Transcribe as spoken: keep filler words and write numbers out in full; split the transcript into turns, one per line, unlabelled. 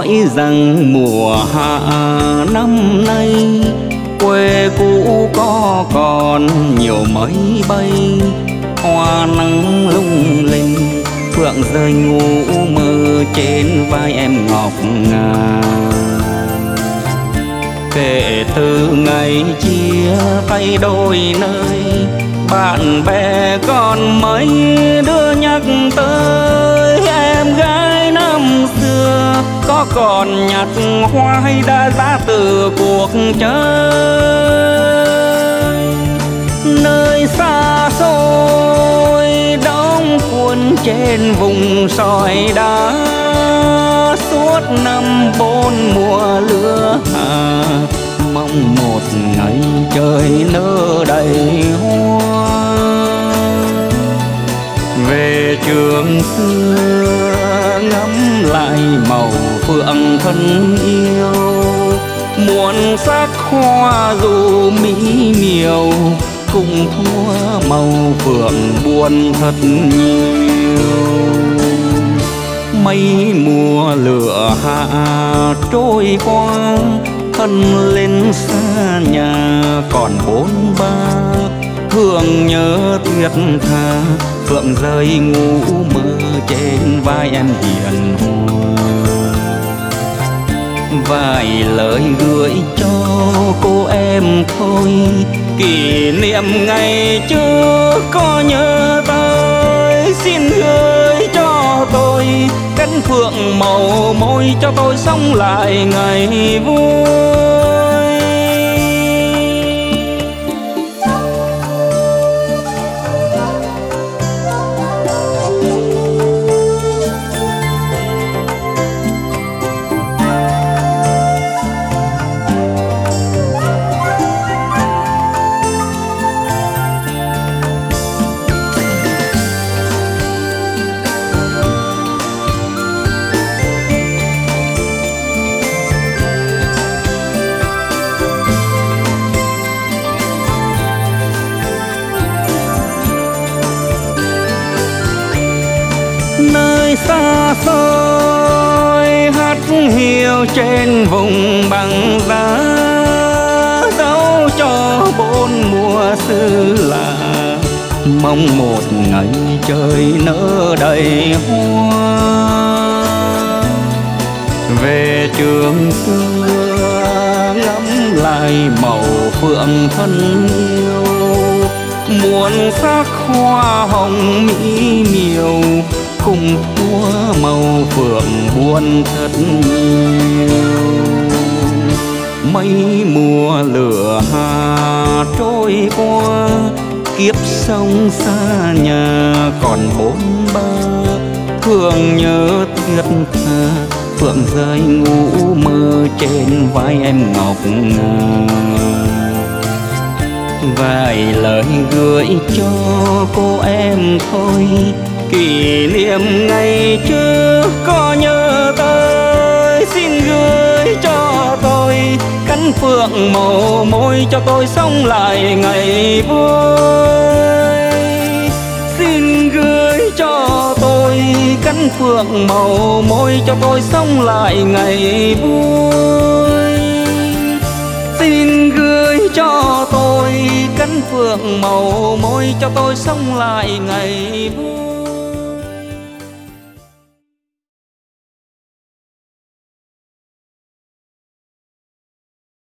hỏi rằng mùa hạ năm nay quê cũ có còn nhiều mấy bay, hoa nắng lung linh phượng rơi ngủ mơ trên vai em ngọc ngà. Kể từ ngày chia tay đôi nơi, bạn bè còn mấy đứa nhắc tới em gái năm xưa, có còn nhặt hoa hay đã ra từ cuộc chơi. Nơi xa xôi đóng quân trên vùng sỏi đá, suốt năm bốn mùa lửa hạ, mong một ngày trời nở đầy hoa. Về trường xưa ngắm lại màu phượng thân yêu, muôn sắc hoa dù mỹ miều cùng thua màu phượng buồn thật nhiều. Mấy mùa lửa hạ trôi qua, thân lên xa nhà còn bốn ba, thương nhớ thiết tha phượng rơi ngủ mơ trên vai em hiền hòa. Vài lời gửi cho cô em thôi, kỷ niệm ngày trước có nhớ tới, xin gửi cho tôi cánh phượng màu môi cho tôi sống lại ngày vui. Nơi xa xôi hát hiu trên vùng bằng giá, dấu cho bốn mùa xưa là mong một ngày trời nở đầy hoa. Về trường xưa ngắm lại màu phượng thân yêu, muôn sắc hoa hồng mỹ miều cùng thua màu phượng buồn thật nhiều. Mấy mùa lửa hạ trôi qua, kiếp sống xa nhà còn bốn ba, thương nhớ thiết tha phượng rơi ngủ mơ trên vai em ngọc ngà. Vài lời gửi cho cô em thôi, kỷ niệm ngày trước có nhớ tới, xin gửi cho tôi cánh phượng màu môi cho tôi sống lại ngày vui. Xin gửi cho tôi cánh phượng màu môi cho tôi sống lại ngày vui. Xin gửi cho tôi cánh phượng màu môi cho tôi sống lại ngày vui.